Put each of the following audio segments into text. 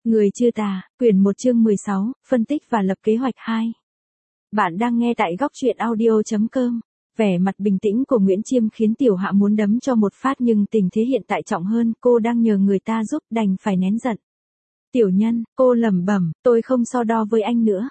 Người Chư Tà, quyển 1 chương 16, phân tích và lập kế hoạch 2. Bạn đang nghe tại góc truyện audio.com. Vẻ mặt bình tĩnh của Nguyễn Chiêm khiến Tiểu Hạ muốn đấm cho một phát, nhưng tình thế hiện tại trọng hơn, cô đang nhờ người ta giúp đành phải nén giận. Tiểu Nhân, cô lẩm bẩm, tôi không so đo với anh nữa.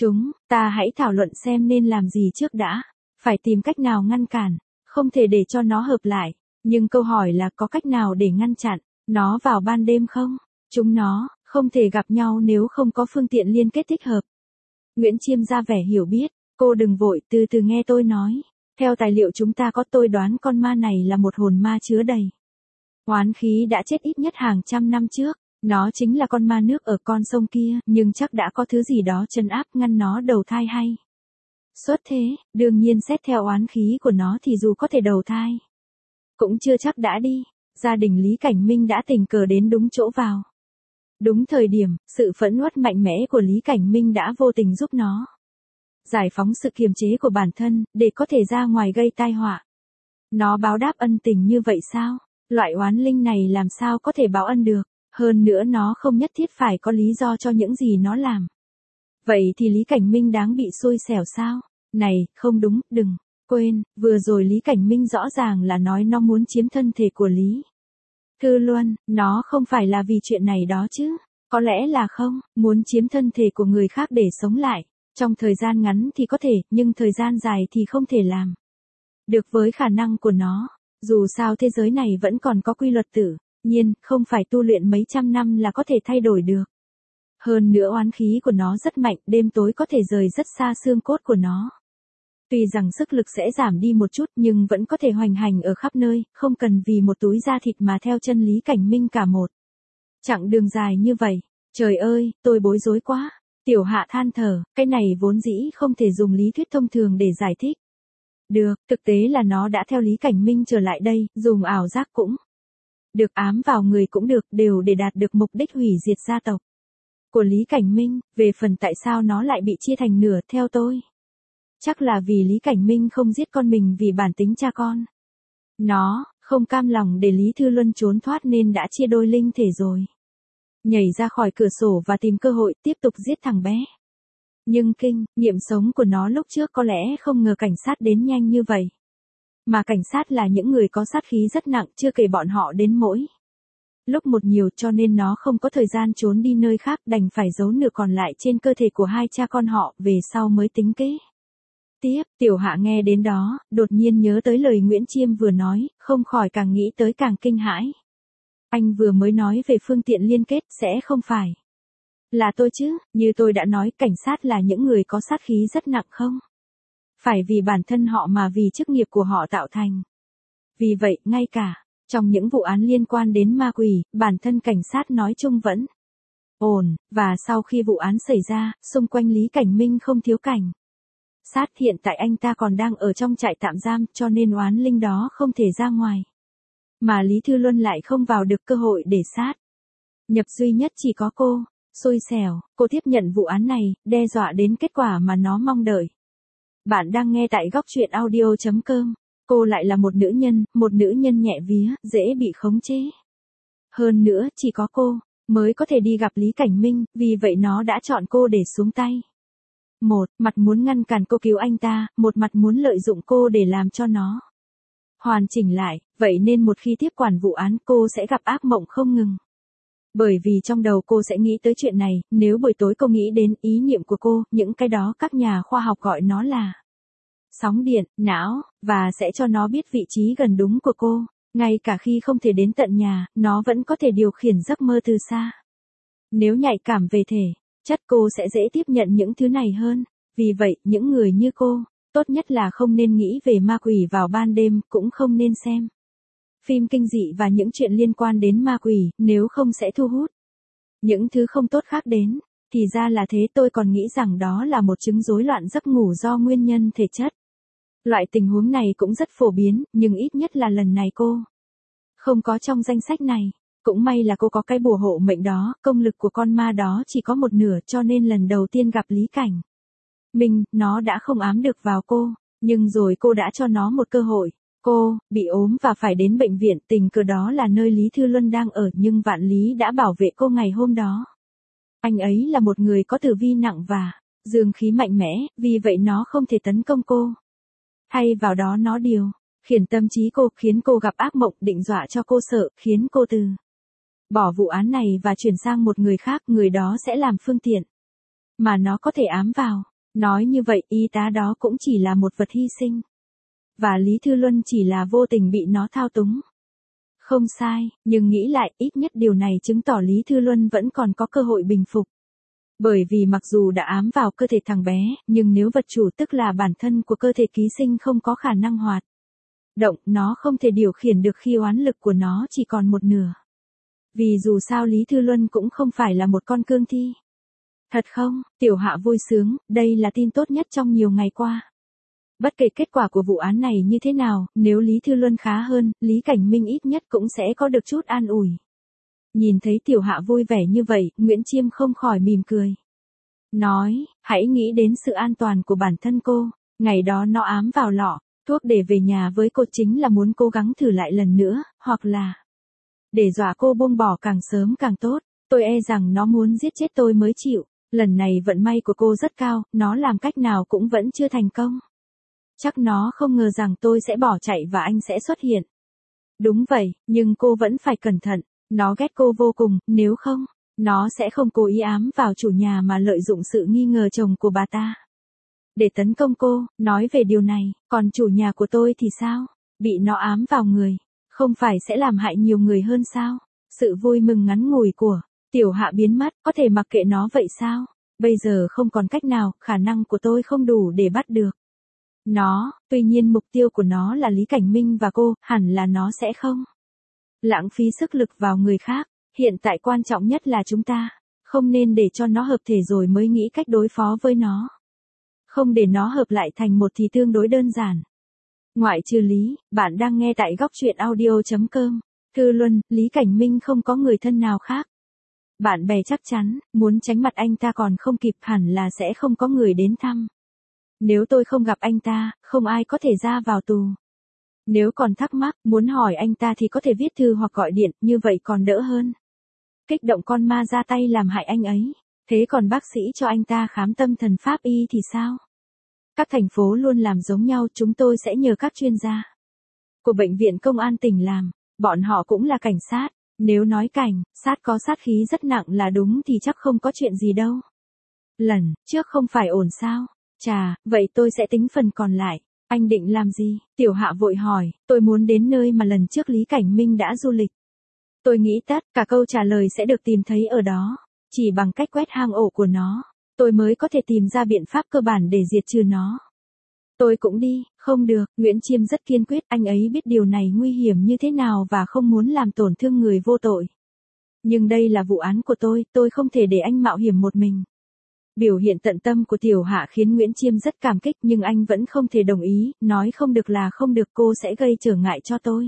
Ta hãy thảo luận xem nên làm gì trước đã. Phải tìm cách nào ngăn cản, không thể để cho nó hợp lại. Nhưng câu hỏi là có cách nào để ngăn chặn nó vào ban đêm không? Chúng nó không thể gặp nhau nếu không có phương tiện liên kết thích hợp. Nguyễn Chiêm ra vẻ hiểu biết, cô đừng vội, từ từ nghe tôi nói. Theo tài liệu chúng ta có, tôi đoán con ma này là một hồn ma chứa đầy oán khí đã chết ít nhất hàng trăm năm trước. Nó chính là con ma nước ở con sông kia, nhưng chắc đã có thứ gì đó trấn áp ngăn nó đầu thai hay xuất thế. Đương nhiên xét theo oán khí của nó thì dù có thể đầu thai, cũng chưa chắc đã đi. Gia đình Lý Cảnh Minh đã tình cờ đến đúng chỗ vào đúng thời điểm, sự phẫn uất mạnh mẽ của Lý Cảnh Minh đã vô tình giúp nó giải phóng sự kiềm chế của bản thân, để có thể ra ngoài gây tai họa. Nó báo đáp ân tình như vậy sao? Loại oán linh này làm sao có thể báo ân được? Hơn nữa nó không nhất thiết phải có lý do cho những gì nó làm. Vậy thì Lý Cảnh Minh đáng bị xui xẻo sao? Này, không đúng, đừng quên, vừa rồi Lý Cảnh Minh rõ ràng là nói nó muốn chiếm thân thể của Lý Thư Luân, nó không phải là vì chuyện này đó chứ? Có lẽ là không, muốn chiếm thân thể của người khác để sống lại. Trong thời gian ngắn thì có thể, nhưng thời gian dài thì không thể làm được với khả năng của nó. Dù sao thế giới này vẫn còn có quy luật tự nhiên, không phải tu luyện mấy trăm năm là có thể thay đổi được. Hơn nữa oán khí của nó rất mạnh, đêm tối có thể rời rất xa xương cốt của nó. Tuy rằng sức lực sẽ giảm đi một chút nhưng vẫn có thể hoành hành ở khắp nơi, không cần vì một túi da thịt mà theo chân Lý Cảnh Minh cả một chặng đường dài như vậy. Trời ơi, tôi bối rối quá. Tiểu Hạ than thở, cái này vốn dĩ không thể dùng lý thuyết thông thường để giải thích được, thực tế là nó đã theo Lý Cảnh Minh trở lại đây, dùng ảo giác cũng được, ám vào người cũng được, đều để đạt được mục đích hủy diệt gia tộc của Lý Cảnh Minh. Về phần tại sao nó lại bị chia thành nửa, theo tôi, chắc là vì Lý Cảnh Minh không giết con mình vì bản tính cha con. Nó không cam lòng để Lý Thư Luân trốn thoát nên đã chia đôi linh thể rồi nhảy ra khỏi cửa sổ và tìm cơ hội tiếp tục giết thằng bé. Nhưng kinh nghiệm sống của nó lúc trước có lẽ không ngờ cảnh sát đến nhanh như vậy. Mà cảnh sát là những người có sát khí rất nặng, chưa kể bọn họ đến mỗi lúc một nhiều, cho nên nó không có thời gian trốn đi nơi khác, đành phải giấu nửa còn lại trên cơ thể của hai cha con họ, về sau mới tính kế tiếp. Tiểu Hạ nghe đến đó, đột nhiên nhớ tới lời Nguyễn Chiêm vừa nói, không khỏi càng nghĩ tới càng kinh hãi. Anh vừa mới nói về phương tiện liên kết, sẽ không phải là tôi chứ? Như tôi đã nói, cảnh sát là những người có sát khí rất nặng không phải vì bản thân họ mà vì chức nghiệp của họ tạo thành. Vì vậy, ngay cả trong những vụ án liên quan đến ma quỷ, bản thân cảnh sát nói chung vẫn ổn, và sau khi vụ án xảy ra, xung quanh Lý Cảnh Minh không thiếu cảnh sát. Hiện tại anh ta còn đang ở trong trại tạm giam, cho nên oán linh đó không thể ra ngoài. Mà Lý Thư Luân lại không vào được cơ hội để sát nhập, duy nhất chỉ có cô. Xui xẻo, cô tiếp nhận vụ án này, đe dọa đến kết quả mà nó mong đợi. Bạn đang nghe tại góc truyện audio.com. Cô lại là một nữ nhân nhẹ vía, dễ bị khống chế. Hơn nữa, chỉ có cô mới có thể đi gặp Lý Cảnh Minh, vì vậy nó đã chọn cô để xuống tay. Một mặt muốn ngăn cản cô cứu anh ta, một mặt muốn lợi dụng cô để làm cho nó hoàn chỉnh lại. Vậy nên một khi tiếp quản vụ án, cô sẽ gặp ác mộng không ngừng. Bởi vì trong đầu cô sẽ nghĩ tới chuyện này, nếu buổi tối cô nghĩ đến ý niệm của cô, những cái đó các nhà khoa học gọi nó là sóng điện, não, và sẽ cho nó biết vị trí gần đúng của cô. Ngay cả khi không thể đến tận nhà, nó vẫn có thể điều khiển giấc mơ từ xa. Nếu nhạy cảm về thể chất, cô sẽ dễ tiếp nhận những thứ này hơn. Vì vậy, những người như cô, tốt nhất là không nên nghĩ về ma quỷ vào ban đêm, cũng không nên xem phim kinh dị và những chuyện liên quan đến ma quỷ, nếu không sẽ thu hút những thứ không tốt khác đến. Thì ra là thế, tôi còn nghĩ rằng đó là một chứng rối loạn giấc ngủ do nguyên nhân thể chất. Loại tình huống này cũng rất phổ biến, nhưng ít nhất là lần này cô không có trong danh sách này. Cũng may là cô có cái bùa hộ mệnh đó, công lực của con ma đó chỉ có một nửa, cho nên lần đầu tiên gặp Lý Cảnh Minh, nó đã không ám được vào cô, nhưng rồi cô đã cho nó một cơ hội. Cô bị ốm và phải đến bệnh viện, tình cờ đó là nơi Lý Thư Luân đang ở, nhưng Vạn Lý đã bảo vệ cô ngày hôm đó. Anh ấy là một người có tử vi nặng và dương khí mạnh mẽ, vì vậy nó không thể tấn công cô. Thay vào đó nó điều khiển tâm trí cô, khiến cô gặp ác mộng, định dọa cho cô sợ, khiến cô từ bỏ vụ án này và chuyển sang một người khác, người đó sẽ làm phương tiện mà nó có thể ám vào. Nói như vậy, y tá đó cũng chỉ là một vật hy sinh. Và Lý Thư Luân chỉ là vô tình bị nó thao túng. Không sai, nhưng nghĩ lại, ít nhất điều này chứng tỏ Lý Thư Luân vẫn còn có cơ hội bình phục. Bởi vì mặc dù đã ám vào cơ thể thằng bé, nhưng nếu vật chủ tức là bản thân của cơ thể ký sinh không có khả năng hoạt động, nó không thể điều khiển được khi oán lực của nó chỉ còn một nửa. Vì dù sao Lý Thư Luân cũng không phải là một con cương thi. Thật không? Tiểu Hạ vui sướng, đây là tin tốt nhất trong nhiều ngày qua. Bất kể kết quả của vụ án này như thế nào, nếu Lý Thư Luân khá hơn, Lý Cảnh Minh ít nhất cũng sẽ có được chút an ủi. Nhìn thấy Tiểu Hạ vui vẻ như vậy, Nguyễn Chiêm không khỏi mỉm cười. Nói, hãy nghĩ đến sự an toàn của bản thân cô. Ngày đó nó ám vào lọ thuốc để về nhà với cô chính là muốn cố gắng thử lại lần nữa, hoặc là để dọa cô buông bỏ càng sớm càng tốt. Tôi e rằng nó muốn giết chết tôi mới chịu. Lần này vận may của cô rất cao, nó làm cách nào cũng vẫn chưa thành công. Chắc nó không ngờ rằng tôi sẽ bỏ chạy và anh sẽ xuất hiện. Đúng vậy, nhưng cô vẫn phải cẩn thận. Nó ghét cô vô cùng, nếu không, nó sẽ không cố ý ám vào chủ nhà mà lợi dụng sự nghi ngờ chồng của bà ta để tấn công cô. Nói về điều này, còn chủ nhà của tôi thì sao? Bị nó ám vào người, không phải sẽ làm hại nhiều người hơn sao? Sự vui mừng ngắn ngủi của Tiểu Hạ biến mất, có thể mặc kệ nó vậy sao? Bây giờ không còn cách nào, khả năng của tôi không đủ để bắt được nó, tuy nhiên mục tiêu của nó là Lý Cảnh Minh và cô, hẳn là nó sẽ không lãng phí sức lực vào người khác. Hiện tại quan trọng nhất là chúng ta không nên để cho nó hợp thể rồi mới nghĩ cách đối phó với nó. Không để nó hợp lại thành một thì tương đối đơn giản. Ngoại trừ Lý, bạn đang nghe tại góc truyện audio.com. Thư Luân, Lý Cảnh Minh không có người thân nào khác. Bạn bè chắc chắn, muốn tránh mặt anh ta còn không kịp, hẳn là sẽ không có người đến thăm. Nếu tôi không gặp anh ta, không ai có thể ra vào tù. Nếu còn thắc mắc, muốn hỏi anh ta thì có thể viết thư hoặc gọi điện, như vậy còn đỡ hơn. Kích động con ma ra tay làm hại anh ấy. Thế còn bác sĩ cho anh ta khám tâm thần pháp y thì sao? Các thành phố luôn làm giống nhau, chúng tôi sẽ nhờ các chuyên gia của bệnh viện công an tỉnh làm. Bọn họ cũng là cảnh sát. Nếu nói cảnh sát có sát khí rất nặng là đúng thì chắc không có chuyện gì đâu. Lần trước không phải ổn sao? Chà, vậy tôi sẽ tính phần còn lại. Anh định làm gì? Tiểu Hạ vội hỏi. Tôi muốn đến nơi mà lần trước Lý Cảnh Minh đã du lịch. Tôi nghĩ tất cả câu trả lời sẽ được tìm thấy ở đó. Chỉ bằng cách quét hang ổ của nó, tôi mới có thể tìm ra biện pháp cơ bản để diệt trừ nó. Tôi cũng đi. Không được, Nguyễn Chiêm rất kiên quyết, anh ấy biết điều này nguy hiểm như thế nào và không muốn làm tổn thương người vô tội. Nhưng đây là vụ án của tôi không thể để anh mạo hiểm một mình. Biểu hiện tận tâm của Tiểu Hạ khiến Nguyễn Chiêm rất cảm kích, nhưng anh vẫn không thể đồng ý, nói không được là không được, cô sẽ gây trở ngại cho tôi.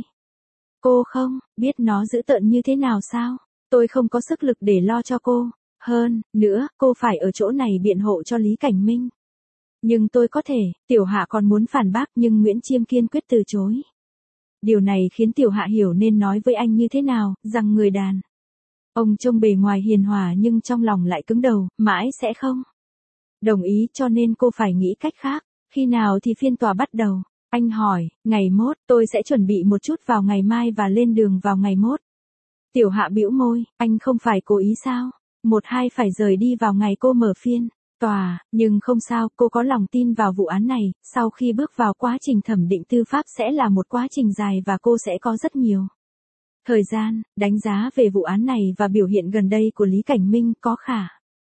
Cô không biết nó dữ tợn như thế nào sao? Tôi không có sức lực để lo cho cô. Hơn nữa, cô phải ở chỗ này biện hộ cho Lý Cảnh Minh. Nhưng tôi có thể. Tiểu Hạ còn muốn phản bác nhưng Nguyễn Chiêm kiên quyết từ chối. Điều này khiến Tiểu Hạ hiểu nên nói với anh như thế nào, rằng người đàn ông trông bề ngoài hiền hòa nhưng trong lòng lại cứng đầu, mãi sẽ không đồng ý, cho nên cô phải nghĩ cách khác. Khi nào thì phiên tòa bắt đầu? Anh hỏi. Ngày mốt, tôi sẽ chuẩn bị một chút vào ngày mai và lên đường vào ngày mốt. Tiểu Hạ bĩu môi, anh không phải cố ý sao? 1-2 phải rời đi vào ngày cô mở phiên tòa, nhưng không sao, cô có lòng tin vào vụ án này. Sau khi bước vào quá trình thẩm định tư pháp sẽ là một quá trình dài và cô sẽ có rất nhiều thời gian đánh giá về vụ án này, và biểu hiện gần đây của Lý Cảnh Minh có khả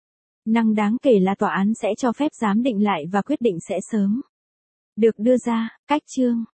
năng đáng kể là tòa án sẽ cho phép giám định lại và quyết định sẽ sớm được đưa ra. Cách chương